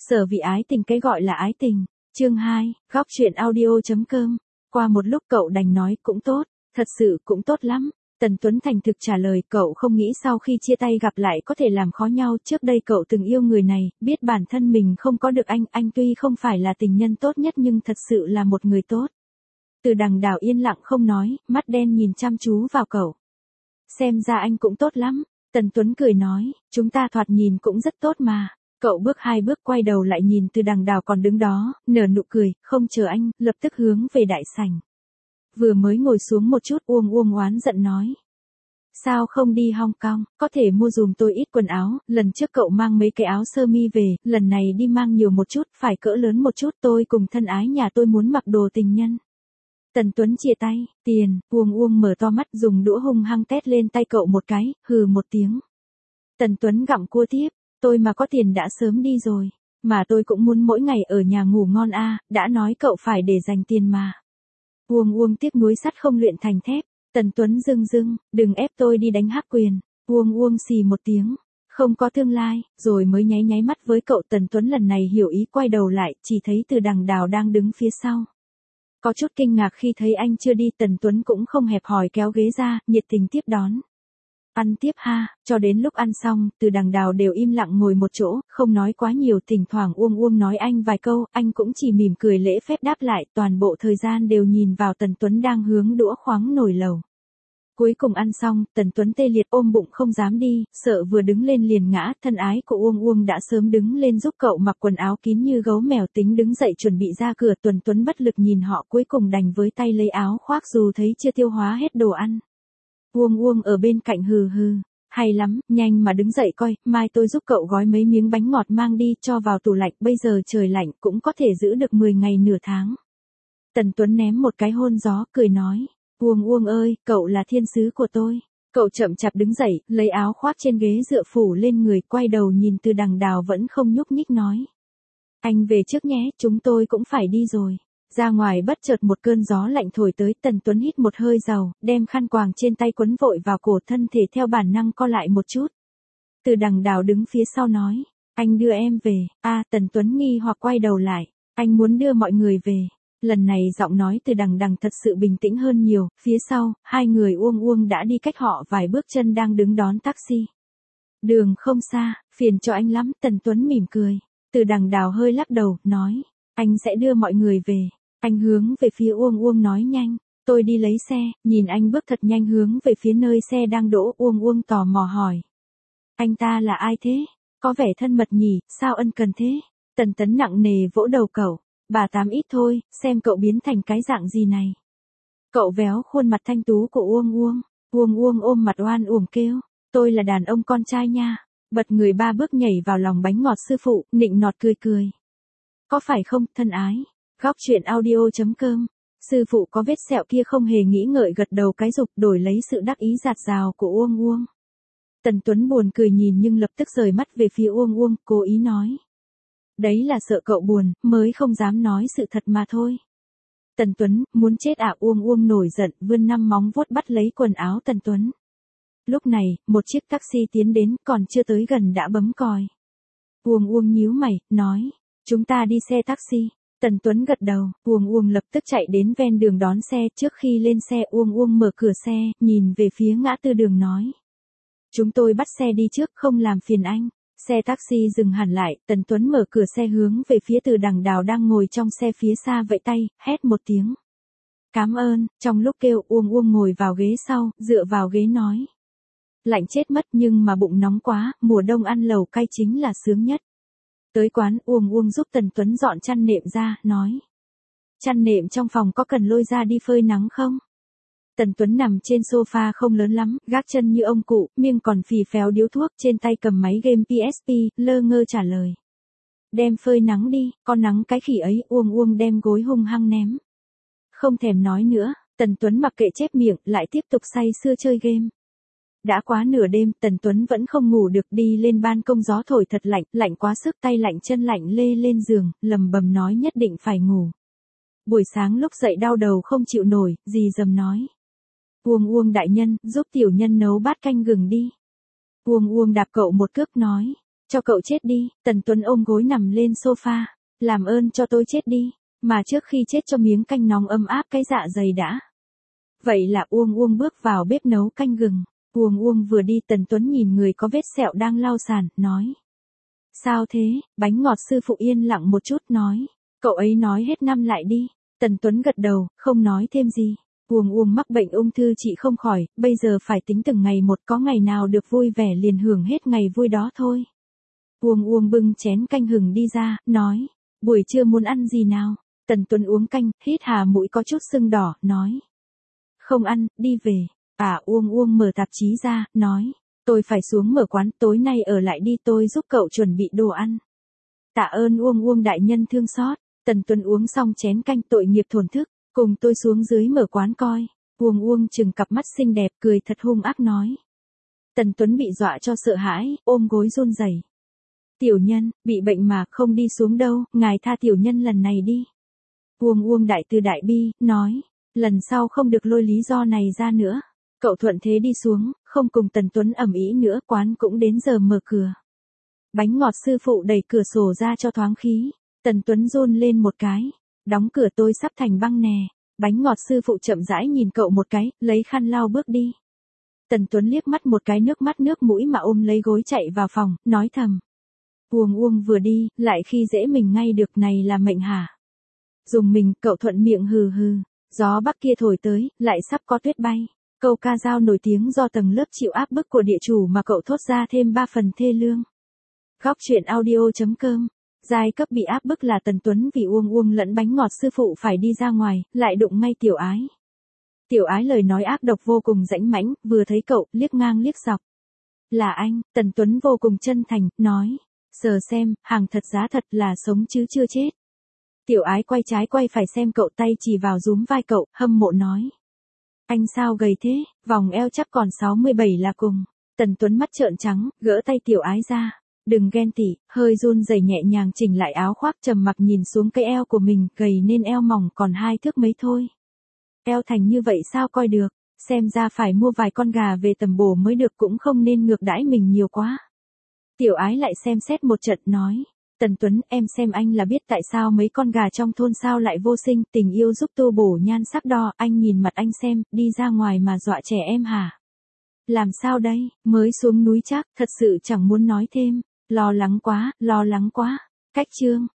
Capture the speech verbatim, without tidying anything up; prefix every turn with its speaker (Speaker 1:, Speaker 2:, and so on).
Speaker 1: Sở vì ái tình, cái gọi là ái tình. Chương hai, góc truyện audio.com. Qua một lúc cậu đành nói cũng tốt, thật sự cũng tốt lắm. Tần Tuấn thành thực trả lời, cậu không nghĩ sau khi chia tay gặp lại có thể làm khó nhau, trước đây cậu từng yêu người này, biết bản thân mình không có được anh, anh tuy không phải là tình nhân tốt nhất nhưng thật sự là một người tốt. Từ Đằng Đào yên lặng không nói, mắt đen nhìn chăm chú vào cậu. Xem ra anh cũng tốt lắm. Tần Tuấn cười nói, chúng ta thoạt nhìn cũng rất tốt mà. Cậu bước hai bước quay đầu lại nhìn Từ Đằng Đào còn đứng đó, nở nụ cười, không chờ anh, lập tức hướng về đại sảnh. Vừa mới ngồi xuống một chút, Uông Uông oán giận nói. Sao không đi Hong Kong, có thể mua dùm tôi ít quần áo, lần trước cậu mang mấy cái áo sơ mi về, lần này đi mang nhiều một chút, phải cỡ lớn một chút, tôi cùng thân ái nhà tôi muốn mặc đồ tình nhân. Tần Tuấn chia tay, tiền, Uông Uông mở to mắt dùng đũa hung hăng tét lên tay cậu một cái, hừ một tiếng. Tần Tuấn gặm cua tiếp, tôi mà có tiền đã sớm đi rồi, mà tôi cũng muốn mỗi ngày ở nhà ngủ ngon a, à, đã nói cậu phải để dành tiền mà. Uông Uông tiếc nuối sắt không luyện thành thép. Tần Tuấn dưng dưng, đừng ép tôi đi đánh hắc quyền. Uông Uông xì một tiếng, không có tương lai, rồi mới nháy nháy mắt với cậu. Tần Tuấn lần này hiểu ý, quay đầu lại, chỉ thấy Từ Đằng Đào đang đứng phía sau. Có chút kinh ngạc khi thấy anh chưa đi, Tần Tuấn cũng không hẹp hòi kéo ghế ra, nhiệt tình tiếp đón. Ăn tiếp ha, cho đến lúc ăn xong, Từ Đằng Đào đều im lặng ngồi một chỗ, không nói quá nhiều, thỉnh thoảng Uông Uông nói anh vài câu, anh cũng chỉ mỉm cười lễ phép đáp lại, toàn bộ thời gian đều nhìn vào Tần Tuấn đang hướng đũa khoáng nồi lẩu. Cuối cùng ăn xong, Tần Tuấn tê liệt ôm bụng không dám đi, sợ vừa đứng lên liền ngã, thân ái của Uông Uông đã sớm đứng lên giúp cậu mặc quần áo kín như gấu mèo, tính đứng dậy chuẩn bị ra cửa. Tuần Tuấn bất lực nhìn họ, cuối cùng đành với tay lấy áo khoác dù thấy chưa tiêu hóa hết đồ ăn. Uông Uông ở bên cạnh hừ hừ, hay lắm, nhanh mà đứng dậy coi, mai tôi giúp cậu gói mấy miếng bánh ngọt mang đi cho vào tủ lạnh, bây giờ trời lạnh cũng có thể giữ được mười ngày nửa tháng. Tần Tuấn ném một cái hôn gió, cười nói, Uông Uông ơi, cậu là thiên sứ của tôi. Cậu chậm chạp đứng dậy, lấy áo khoác trên ghế dựa phủ lên người, quay đầu nhìn Từ Đằng Đào vẫn không nhúc nhích nói. Anh về trước nhé, chúng tôi cũng phải đi rồi. Ra ngoài bất chợt một cơn gió lạnh thổi tới, Tần Tuấn hít một hơi giàu, đem khăn quàng trên tay quấn vội vào cổ, thân thể theo bản năng co lại một chút. Từ Đằng Đào đứng phía sau nói, anh đưa em về. A, à, Tần Tuấn nghi hoặc quay đầu lại, anh muốn đưa mọi người về. Lần này giọng nói Từ Đằng Đằng thật sự bình tĩnh hơn nhiều, phía sau, hai người Uông Uông đã đi cách họ vài bước chân đang đứng đón taxi. Đường không xa, phiền cho anh lắm, Tần Tuấn mỉm cười. Từ Đằng Đào hơi lắc đầu, nói, anh sẽ đưa mọi người về. Anh hướng về phía Uông Uông nói nhanh, tôi đi lấy xe, nhìn anh bước thật nhanh hướng về phía nơi xe đang đỗ. Uông Uông tò mò hỏi, anh ta là ai thế? Có vẻ thân mật nhỉ, sao ân cần thế? Tần Tấn nặng nề vỗ đầu cậu, bà tám ít thôi, xem cậu biến thành cái dạng gì này. Cậu véo khuôn mặt thanh tú của Uông Uông, Uông Uông ôm mặt oan uổng kêu, tôi là đàn ông con trai nha. Bật người ba bước nhảy vào lòng bánh ngọt sư phụ, nịnh nọt cười cười. Có phải không, thân ái? Góc truyện audio.com. Sư phụ có vết sẹo kia không hề nghĩ ngợi gật đầu cái dục, đổi lấy sự đắc ý dạt dào của Uông Uông. Tần Tuấn buồn cười nhìn nhưng lập tức rời mắt về phía Uông Uông, cố ý nói. Đấy là sợ cậu buồn, mới không dám nói sự thật mà thôi. Tần Tuấn, muốn chết à? Uông Uông nổi giận, vươn năm móng vuốt bắt lấy quần áo Tần Tuấn. Lúc này, một chiếc taxi tiến đến, còn chưa tới gần đã bấm còi. Uông Uông nhíu mày, nói, chúng ta đi xe taxi. Tần Tuấn gật đầu, Uông Uông lập tức chạy đến ven đường đón xe. Trước khi lên xe, Uông Uông mở cửa xe, nhìn về phía ngã tư đường nói. Chúng tôi bắt xe đi trước, không làm phiền anh. Xe taxi dừng hẳn lại, Tần Tuấn mở cửa xe hướng về phía Từ Đằng Đào đang ngồi trong xe phía xa vẫy tay, hét một tiếng. Cám ơn, trong lúc kêu Uông Uông ngồi vào ghế sau, dựa vào ghế nói. Lạnh chết mất nhưng mà bụng nóng quá, mùa đông ăn lẩu cay chính là sướng nhất. Tới quán, Uông Uông giúp Tần Tuấn dọn chăn nệm ra, nói. Chăn nệm trong phòng có cần lôi ra đi phơi nắng không? Tần Tuấn nằm trên sofa không lớn lắm, gác chân như ông cụ, miệng còn phì phèo điếu thuốc, trên tay cầm máy game pê ét pê, lơ ngơ trả lời. Đem phơi nắng đi, con nắng cái khỉ ấy. Uông Uông đem gối hung hăng ném. Không thèm nói nữa, Tần Tuấn mặc kệ chép miệng, lại tiếp tục say sưa chơi game. Đã quá nửa đêm, Tần Tuấn vẫn không ngủ được, đi lên ban công, gió thổi thật lạnh, lạnh quá sức, tay lạnh chân lạnh, lê lên giường, lầm bầm nói nhất định phải ngủ. Buổi sáng lúc dậy đau đầu không chịu nổi, dì dầm nói. Uông Uông đại nhân, giúp tiểu nhân nấu bát canh gừng đi. Uông Uông đạp cậu một cước nói. Cho cậu chết đi, Tần Tuấn ôm gối nằm lên sofa. Làm ơn cho tôi chết đi, mà trước khi chết cho miếng canh nóng ấm áp cái dạ dày đã. Vậy là Uông Uông bước vào bếp nấu canh gừng. Uông Uông vừa đi Tần Tuấn nhìn người có vết sẹo đang lau sàn, nói. Sao thế, bánh ngọt sư phụ yên lặng một chút nói. Cậu ấy nói hết năm lại đi. Tần Tuấn gật đầu, không nói thêm gì. Uông Uông mắc bệnh ung thư chị không khỏi, bây giờ phải tính từng ngày một, có ngày nào được vui vẻ liền hưởng hết ngày vui đó thôi. Uông Uông bưng chén canh hừng đi ra, nói. Buổi trưa muốn ăn gì nào? Tần Tuấn uống canh, hít hà mũi có chút sưng đỏ, nói. Không ăn, đi về. À Uông Uông mở tạp chí ra, nói. Tôi phải xuống mở quán, tối nay ở lại đi, tôi giúp cậu chuẩn bị đồ ăn. Tạ ơn Uông Uông đại nhân thương xót. Tần Tuấn uống xong chén canh tội nghiệp thổn thức, cùng tôi xuống dưới mở quán coi. Uông Uông chừng cặp mắt xinh đẹp cười thật hung ác nói. Tần Tuấn bị dọa cho sợ hãi, ôm gối run rẩy. Tiểu nhân, bị bệnh mà không đi xuống đâu, ngài tha tiểu nhân lần này đi. Uông Uông đại từ đại bi, nói. Lần sau không được lôi lý do này ra nữa. Cậu thuận thế đi xuống, không cùng Tần Tuấn ầm ĩ nữa, quán cũng đến giờ mở cửa. Bánh ngọt sư phụ đẩy cửa sổ ra cho thoáng khí. Tần Tuấn run lên một cái. Đóng cửa tôi sắp thành băng nè. Bánh ngọt sư phụ chậm rãi nhìn cậu một cái, lấy khăn lau bước đi. Tần Tuấn liếc mắt một cái nước mắt nước mũi mà ôm lấy gối chạy vào phòng, nói thầm. Uông Uông vừa đi, lại khi dễ mình ngay được, này là mệnh hả? Dùng mình, cậu thuận miệng hừ hừ. Gió bắc kia thổi tới, lại sắp có tuyết bay. Câu ca dao nổi tiếng do tầng lớp chịu áp bức của địa chủ mà cậu thốt ra thêm ba phần thê lương. Góc truyện audio chấm com. Giai cấp bị áp bức là Tần Tuấn vì Uông Uông lẫn bánh ngọt sư phụ phải đi ra ngoài, lại đụng ngay Tiểu Ái. Tiểu Ái lời nói ác độc vô cùng rãnh mãnh, vừa thấy cậu, liếc ngang liếc dọc. Là anh, Tần Tuấn vô cùng chân thành, nói. Sờ xem, hàng thật giá thật là sống chứ chưa chết. Tiểu Ái quay trái quay phải xem cậu, tay chỉ vào rúm vai cậu, hâm mộ nói. Anh sao gầy thế, vòng eo chắc còn sáu mươi bảy là cùng. Tần Tuấn mắt trợn trắng, gỡ tay Tiểu Ái ra. Đừng ghen tị, hơi run rẩy nhẹ nhàng chỉnh lại áo khoác, trầm mặc nhìn xuống cái eo của mình, gầy nên eo mỏng còn hai thước mấy thôi. Eo thành như vậy sao coi được, xem ra phải mua vài con gà về tầm bổ mới được, cũng không nên ngược đãi mình nhiều quá. Tiểu Ái lại xem xét một trận, nói. Tần Tuấn, em xem anh là biết tại sao mấy con gà trong thôn sao lại vô sinh, tình yêu giúp tu bổ nhan sắc đo, anh nhìn mặt anh xem, đi ra ngoài mà dọa trẻ em hả? Làm sao đây, mới xuống núi chắc, thật sự chẳng muốn nói thêm, lo lắng quá, lo lắng quá. Cách chương.